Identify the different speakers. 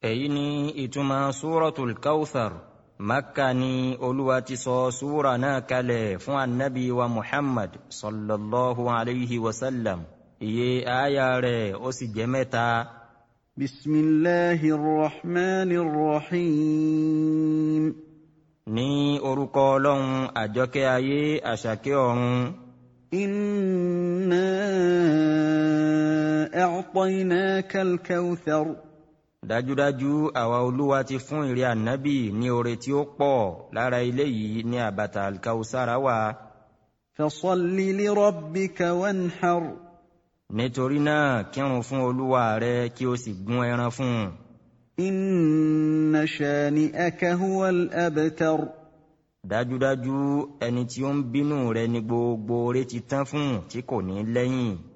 Speaker 1: èyí ni ìtumọ̀ súratul Kawthar. Makka ni Olúwa ti sọ súra náà kalẹ̀ fún annabi wa Muhammad sallallahu alayhi wa sallam. Iye aya rẹ̀ ó sì jẹ́ 3.
Speaker 2: Bismillahir Rahmanir Rahim.
Speaker 1: Ní orúkọ Ọlọ́run àjọkẹ́ ayé àṣàkẹ́ ọ̀run.
Speaker 2: Inna a'tainakal kawthar.
Speaker 1: Dájúdájú àwa Olúwa ti fún ìrẹ ànábì ní oore tí ó pọ̀, lára eléyìí ní àbàtà al-Kawsara wà.
Speaker 2: Fasalli li rabbika wanhar.
Speaker 1: Nítorí náà kírun fún Olúwa rẹ kí o sì gún ẹran fún.
Speaker 2: Inna shani'aka huwal abtar.
Speaker 1: Dájúdájú ẹni tí ó ń bínú rẹ ní gbogbo oore ti tán fún tí kò ní lẹ́yìn.